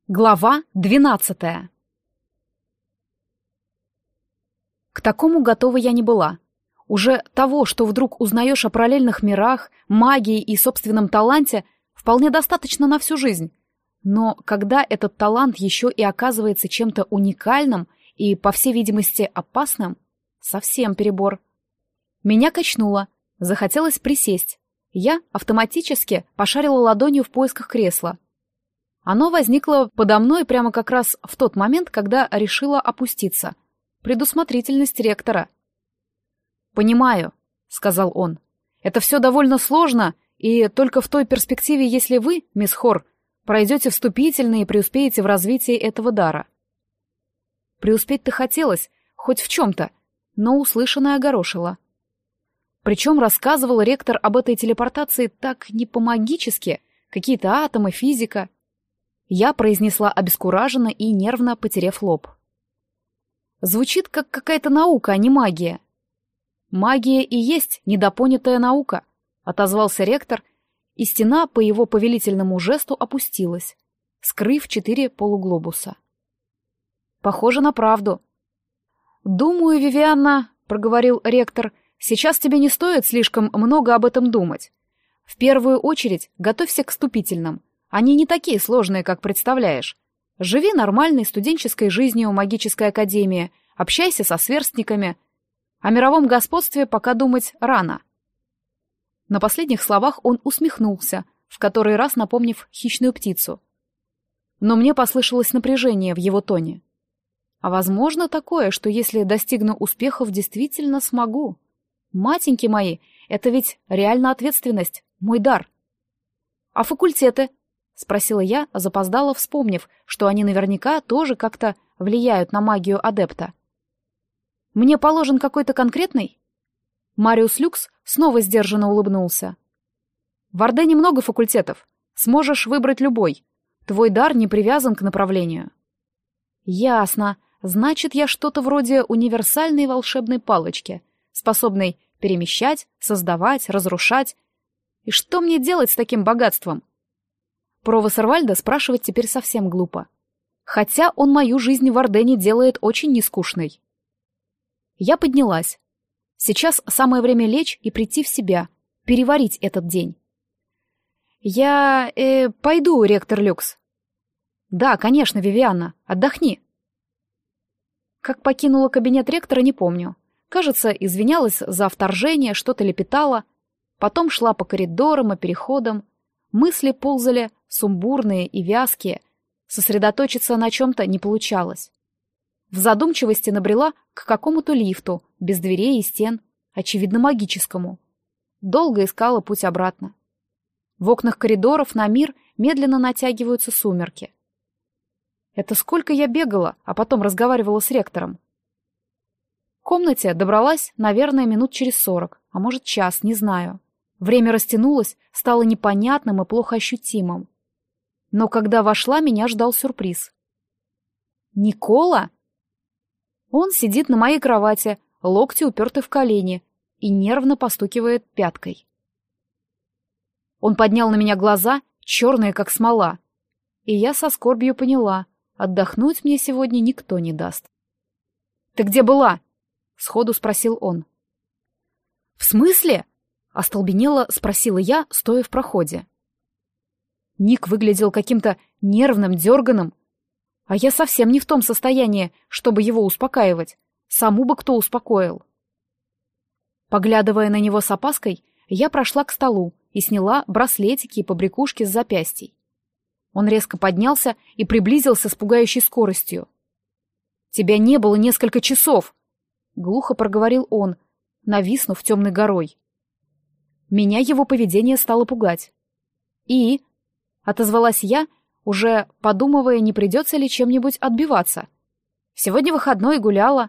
Глава 12. К такому готова я не была. Уже того, что вдруг узнаешь о параллельных мирах, магии и собственном таланте, вполне достаточно на всю жизнь. Но когда этот талант еще и оказывается чем-то уникальным и, по всей видимости, опасным, совсем перебор. Меня качнуло, захотелось присесть. Я автоматически пошарила ладонью в поисках кресла. Оно возникло подо мной прямо как раз в тот момент, когда решила опуститься. Предусмотрительность ректора. «Понимаю», — сказал он. «Это все довольно сложно, и только в той перспективе, если вы, мисс Хор, пройдете вступительные и преуспеете в развитии этого дара». Преуспеть-то хотелось, хоть в чем-то, но услышанное огорошило. Причем рассказывал ректор об этой телепортации так не по-магически, какие-то атомы, физика. Я произнесла обескураженно и нервно потеряв лоб. Звучит как какая-то наука, а не магия. Магия и есть недопонятая наука, отозвался ректор, и стена по его повелительному жесту опустилась, скрыв 4 полуглобуса. Похоже на правду. «Думаю, Вивианна, — проговорил ректор, — сейчас тебе не стоит слишком много об этом думать. В первую очередь готовься к вступительным. Они не такие сложные, как представляешь. Живи нормальной студенческой жизнью в магической академии, общайся со сверстниками. О мировом господстве пока думать рано». На последних словах он усмехнулся, в который раз напомнив хищную птицу. Но мне послышалось напряжение в его тоне. А возможно такое, что если достигну успехов, действительно смогу. Матеньки мои, это ведь реально ответственность, мой дар. А факультеты? — спросила я, запоздало вспомнив, что они наверняка тоже как-то влияют на магию адепта. «Мне положен какой-то конкретный?» Мариус Люкс снова сдержанно улыбнулся. «В Ордене много факультетов. Сможешь выбрать любой. Твой дар не привязан к направлению». «Ясно. Значит, я что-то вроде универсальной волшебной палочки, способной перемещать, создавать, разрушать. И что мне делать с таким богатством?» Про Вассервальда спрашивать теперь совсем глупо. Хотя он мою жизнь в Ордене делает очень нескучной. Я поднялась. Сейчас самое время лечь и прийти в себя, переварить этот день. «Я... пойду, ректор Люкс». «Да, конечно, Вивианна, отдохни». Как покинула кабинет ректора, не помню. Кажется, извинялась за вторжение, что-то лепетала. Потом шла по коридорам и переходам. Мысли ползали сумбурные и вязкие. Сосредоточиться на чем-то не получалось. В задумчивости набрела к какому-то лифту, без дверей и стен, очевидно магическому. Долго искала путь обратно. В окнах коридоров на мир медленно натягиваются сумерки. Это сколько я бегала, а потом разговаривала с ректором. К комнате добралась, наверное, минут через 40, а может час, не знаю. Время растянулось, стало непонятным и плохо ощутимым. Но когда вошла, меня ждал сюрприз. «Никола?» Он сидит на моей кровати, локти уперты в колени, и нервно постукивает пяткой. Он поднял на меня глаза, черные, как смола, и я со скорбью поняла, отдохнуть мне сегодня никто не даст. «Ты где была?» — сходу спросил он. «В смысле?» — остолбенело спросила я, стоя в проходе. Ник выглядел каким-то нервным, дерганым, а я совсем не в том состоянии, чтобы его успокаивать. Саму бы кто успокоил. Поглядывая на него с опаской, я прошла к столу и сняла браслетики и побрякушки с запястий. Он резко поднялся и приблизился с пугающей скоростью. «Тебя не было несколько часов!» — глухо проговорил он, нависнув темной горой. Меня его поведение стало пугать. «И?» — отозвалась я, уже подумывая, не придется ли чем-нибудь отбиваться. «Сегодня выходной, гуляла».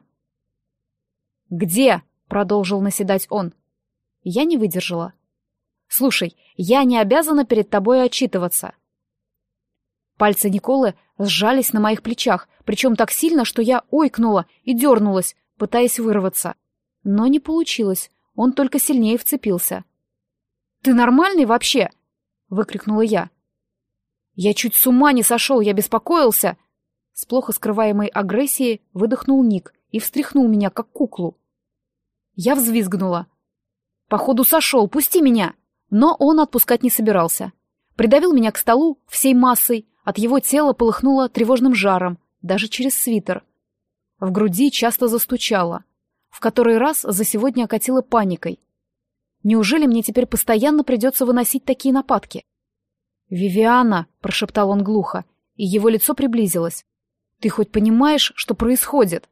«Где?» — продолжил наседать он. Я не выдержала. «Слушай, я не обязана перед тобой отчитываться». Пальцы Николы сжались на моих плечах, причем так сильно, что я ойкнула и дернулась, пытаясь вырваться. Но не получилось, он только сильнее вцепился. «Ты нормальный вообще?» — выкрикнула я. Я чуть с ума не сошел, я беспокоился. С плохо скрываемой агрессией выдохнул Ник и встряхнул меня, как куклу. Я взвизгнула. «Походу сошел, пусти меня!» Но он отпускать не собирался. Придавил меня к столу всей массой, от его тела полыхнуло тревожным жаром, даже через свитер. В груди часто застучало. В который раз за сегодня окатило паникой. Неужели мне теперь постоянно придется выносить такие нападки? «Вивиана!» — прошептал он глухо, и его лицо приблизилось. «Ты хоть понимаешь, что происходит?»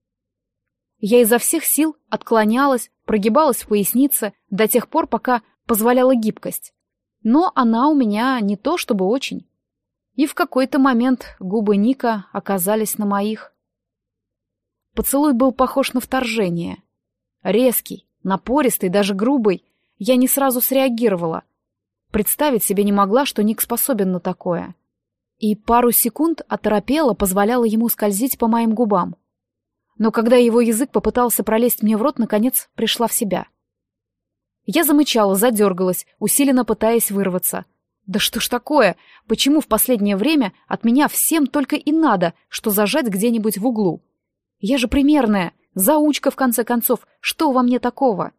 Я изо всех сил отклонялась, прогибалась в пояснице до тех пор, пока позволяла гибкость. Но она у меня не то чтобы очень. И в какой-то момент губы Ника оказались на моих. Поцелуй был похож на вторжение. Резкий, напористый, даже грубый. Я не сразу среагировала. Представить себе не могла, что Ник способен на такое. И пару секунд оторопела, позволяла ему скользить по моим губам. Но когда его язык попытался пролезть мне в рот, наконец пришла в себя. Я замычала, задергалась, усиленно пытаясь вырваться. Да что ж такое? Почему в последнее время от меня всем только и надо, что зажать где-нибудь в углу? Я же примерная, заучка в конце концов, что во мне такого?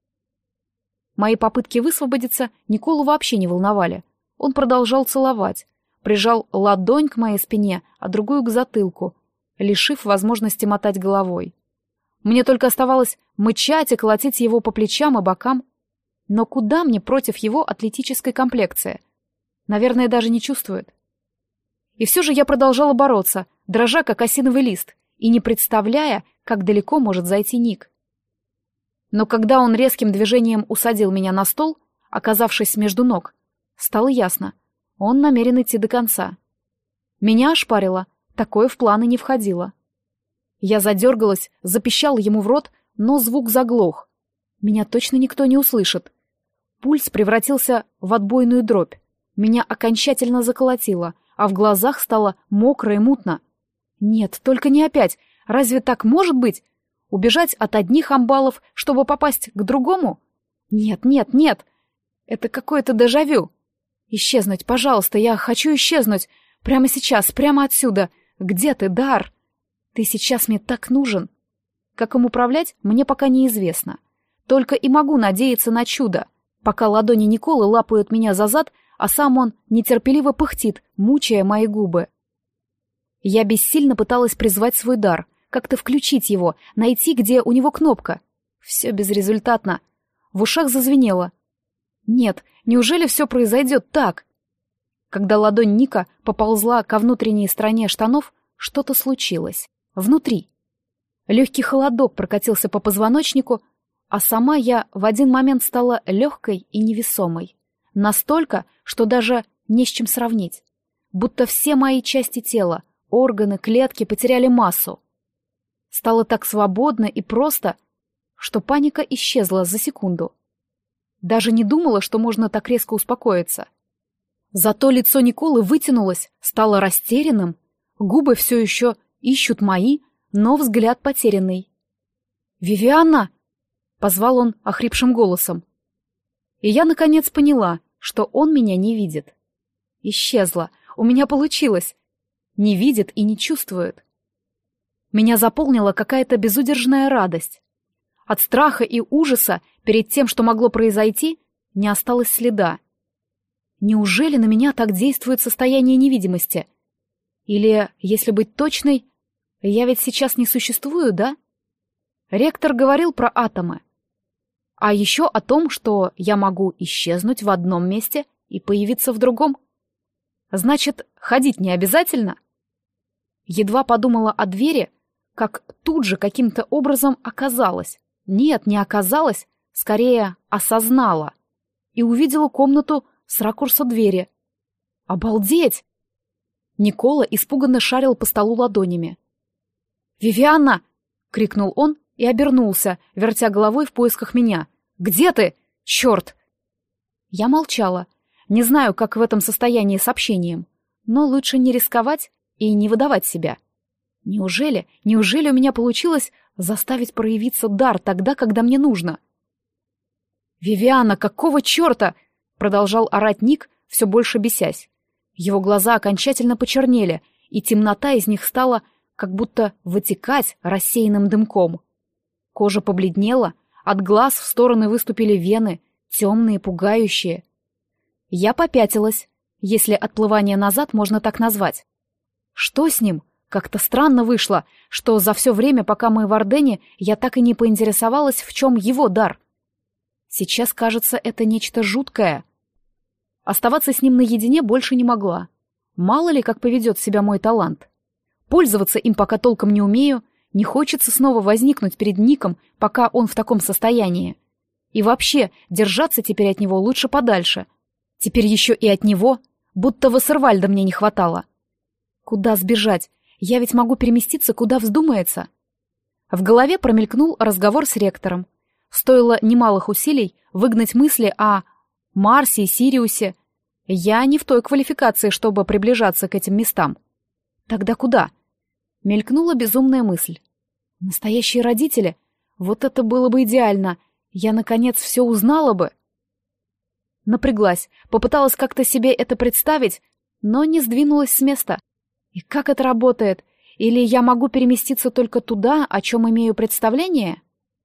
Мои попытки высвободиться Николу вообще не волновали. Он продолжал целовать, прижал ладонь к моей спине, а другую к затылку, лишив возможности мотать головой. Мне только оставалось мычать и колотить его по плечам и бокам. Но куда мне против его атлетической комплекции? Наверное, даже не чувствует. И все же я продолжала бороться, дрожа как осиновый лист, и не представляя, как далеко может зайти Ник. Но когда он резким движением усадил меня на стол, оказавшись между ног, стало ясно, он намерен идти до конца. Меня ошпарило, такое в планы не входило. Я задергалась, запищала ему в рот, но звук заглох. Меня точно никто не услышит. Пульс превратился в отбойную дробь. Меня окончательно заколотило, а в глазах стало мокро и мутно. Нет, только не опять. Разве так может быть? Убежать от одних амбалов, чтобы попасть к другому? Нет, нет, нет. Это какое-то дежавю. Исчезнуть, пожалуйста, я хочу исчезнуть. Прямо сейчас, прямо отсюда. Где ты, Дар? Ты сейчас мне так нужен. Как им управлять, мне пока неизвестно. Только и могу надеяться на чудо, пока ладони Николы лапают меня за зад, а сам он нетерпеливо пыхтит, мучая мои губы. Я бессильно пыталась призвать свой дар, как-то включить его, найти, где у него кнопка. Все безрезультатно. В ушах зазвенело. Нет, неужели все произойдет так? Когда ладонь Ника поползла ко внутренней стороне штанов, что-то случилось. Внутри. Легкий холодок прокатился по позвоночнику, а сама я в один момент стала легкой и невесомой. Настолько, что даже не с чем сравнить. Будто все мои части тела, органы, клетки потеряли массу. Стало так свободно и просто, что паника исчезла за секунду. Даже не думала, что можно так резко успокоиться. Зато лицо Николы вытянулось, стало растерянным, губы все еще ищут мои, но взгляд потерянный. «Вивиана!» — позвал он охрипшим голосом. И я, наконец, поняла, что он меня не видит. Исчезла, у меня получилось. Не видит и не чувствует. Меня заполнила какая-то безудержная радость. От страха и ужаса перед тем, что могло произойти, не осталось следа. Неужели на меня так действует состояние невидимости? Или, если быть точной, я ведь сейчас не существую, да? Ректор говорил про атомы. А еще о том, что я могу исчезнуть в одном месте и появиться в другом. Значит, ходить не обязательно? Едва подумала о двери, как тут же каким-то образом оказалась. Нет, не оказалась, скорее осознала. И увидела комнату с ракурса двери. Обалдеть! Никола испуганно шарил по столу ладонями. «Вивиана!» — крикнул он и обернулся, вертя головой в поисках меня. «Где ты? Черт!» Я молчала. Не знаю, как в этом состоянии с общением, но лучше не рисковать и не выдавать себя. Неужели у меня получилось заставить проявиться дар тогда, когда мне нужно? «Вивиана, какого черта?» — продолжал орать Ник, все больше бесясь. Его глаза окончательно почернели, и темнота из них стала как будто вытекать рассеянным дымком. Кожа побледнела, от глаз в стороны выступили вены, темные, пугающие. Я попятилась, если отплывание назад можно так назвать. Что с ним? Как-то странно вышло, что за все время, пока мы в Ордене, я так и не поинтересовалась, в чем его дар. Сейчас, кажется, это нечто жуткое. Оставаться с ним наедине больше не могла. Мало ли, как поведет себя мой талант. Пользоваться им пока толком не умею, не хочется снова возникнуть перед Ником, пока он в таком состоянии. И вообще, держаться теперь от него лучше подальше. Теперь еще и от него, будто Вассервальда мне не хватало. Куда сбежать? Я ведь могу переместиться, куда вздумается. В голове промелькнул разговор с ректором. Стоило немалых усилий выгнать мысли о Марсе и Сириусе. Я не в той квалификации, чтобы приближаться к этим местам. Тогда куда? Мелькнула безумная мысль. Настоящие родители? Вот это было бы идеально. Я, наконец, все узнала бы. Напряглась, попыталась как-то себе это представить, но не сдвинулась с места. И как это работает? Или я могу переместиться только туда, о чем имею представление?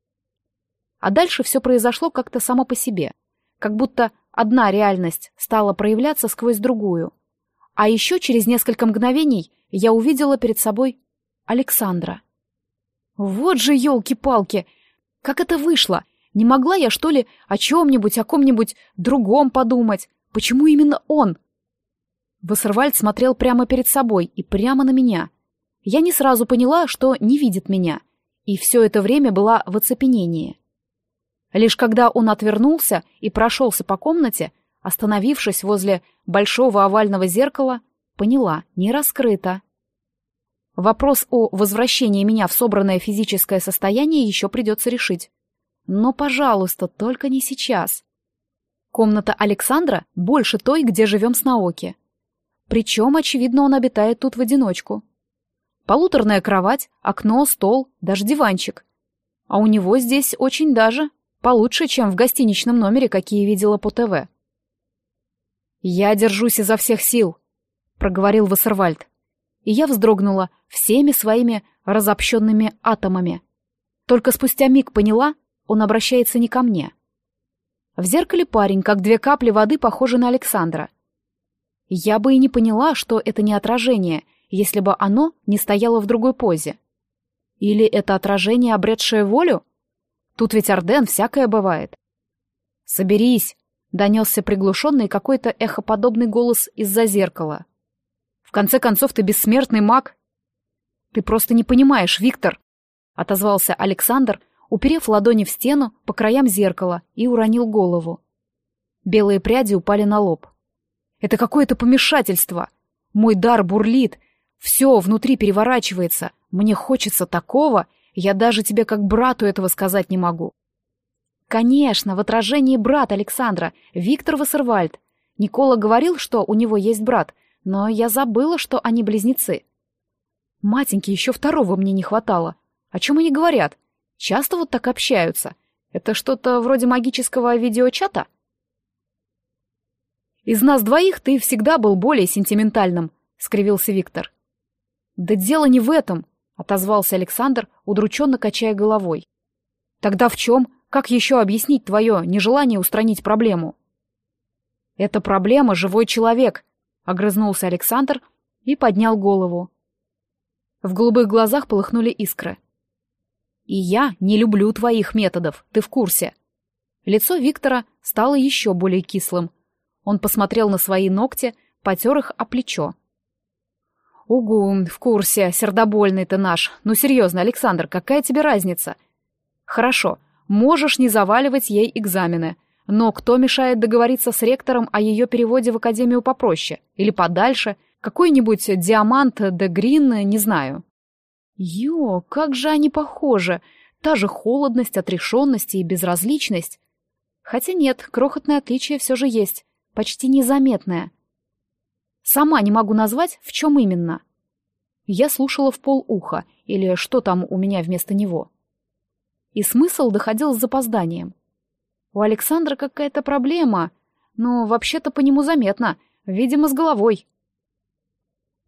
А дальше все произошло как-то само по себе. Как будто одна реальность стала проявляться сквозь другую. А еще через несколько мгновений я увидела перед собой Александра. Вот же елки-палки! Как это вышло? Не могла я, что ли, о чем-нибудь, о ком-нибудь другом подумать? Почему именно он? Вассервальд смотрел прямо перед собой и прямо на меня. Я не сразу поняла, что не видит меня, и все это время была в оцепенении. Лишь когда он отвернулся и прошелся по комнате, остановившись возле большого овального зеркала, поняла, не раскрыто. Вопрос о возвращении меня в собранное физическое состояние еще придется решить. Но, пожалуйста, только не сейчас. Комната Александра больше той, где живем с Наоки. Причем, очевидно, он обитает тут в одиночку. Полуторная кровать, окно, стол, даже диванчик. А у него здесь очень даже получше, чем в гостиничном номере, какие видела по ТВ. «Я держусь изо всех сил», — проговорил Вассервальд. И я вздрогнула всеми своими разобщенными атомами. Только спустя миг поняла, он обращается не ко мне. В зеркале парень, как две капли воды, похожий на Александра. Я бы и не поняла, что это не отражение, если бы оно не стояло в другой позе. Или это отражение, обретшее волю? Тут ведь Орден, всякое бывает. «Соберись!» — донесся приглушенный какой-то эхоподобный голос из-за зеркала. «В конце концов, ты бессмертный маг!» «Ты просто не понимаешь, Виктор!» — отозвался Александр, уперев ладони в стену по краям зеркала, и уронил голову. Белые пряди упали на лоб. «Это какое-то помешательство! Мой дар бурлит, все внутри переворачивается, мне хочется такого, я даже тебе как брату этого сказать не могу». «Конечно, в отражении брат Александра, Виктор Вассервальд. Никола говорил, что у него есть брат, но я забыла, что они близнецы. Матеньки, еще второго мне не хватало. О чем они говорят? Часто вот так общаются? Это что-то вроде магического видеочата?» «Из нас двоих ты всегда был более сентиментальным», — скривился Виктор. «Да дело не в этом», — отозвался Александр, удрученно качая головой. «Тогда в чем? Как еще объяснить твое нежелание устранить проблему?» «Это проблема — живой человек», — огрызнулся Александр и поднял голову. В голубых глазах полыхнули искры. «И я не люблю твоих методов, ты в курсе». Лицо Виктора стало еще более кислым. Он посмотрел на свои ногти, потер их о плечо. «Угу, в курсе, сердобольный ты наш. Ну серьезно, Александр, какая тебе разница? Хорошо, можешь не заваливать ей экзамены, но кто мешает договориться с ректором о ее переводе в академию попроще? Или подальше? Какой-нибудь Диамант де Грин, не знаю». Ё, как же они похожи! Та же холодность, отрешенность и безразличность. Хотя нет, крохотное отличие все же есть, почти незаметное. Сама не могу назвать, в чем именно. Я слушала в полуха, или что там у меня вместо него. И смысл доходил с запозданием. У Александра какая-то проблема, но вообще-то по нему заметно, видимо, с головой.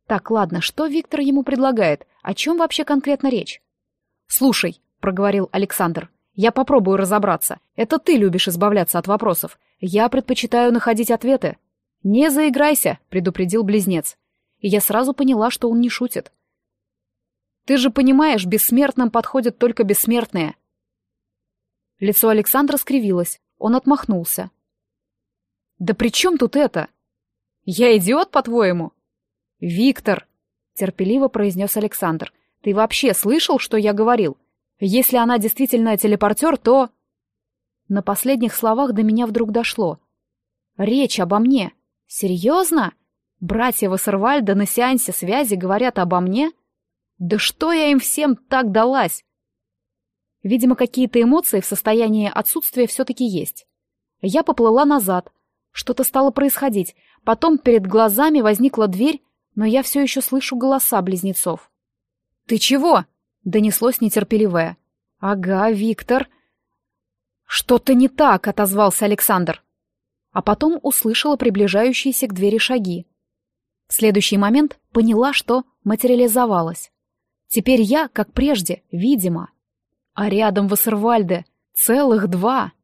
Так, ладно, что Виктор ему предлагает? О чем вообще конкретно речь? «Слушай», — проговорил Александр, — «я попробую разобраться. Это ты любишь избавляться от вопросов. Я предпочитаю находить ответы». «Не заиграйся», — предупредил близнец. И я сразу поняла, что он не шутит. «Ты же понимаешь, бессмертным подходят только бессмертные». Лицо Александра скривилось, он отмахнулся. «Да при чем тут это? Я идиот, по-твоему?» «Виктор», — терпеливо произнес Александр, — «ты вообще слышал, что я говорил? Если она действительно телепортер, то...» На последних словах до меня вдруг дошло. «Речь обо мне. Серьезно? Братья Вассервальда на сеансе связи говорят обо мне? Да что я им всем так далась?» Видимо, какие-то эмоции в состоянии отсутствия все-таки есть. Я поплыла назад. Что-то стало происходить. Потом перед глазами возникла дверь, но я все еще слышу голоса близнецов. «Ты чего?» — донеслось нетерпеливое. «Ага, Виктор». «Что-то не так», — отозвался Александр. А потом услышала приближающиеся к двери шаги. В следующий момент поняла, что материализовалась. Теперь я, как прежде, видима. А рядом Вассервальде целых два.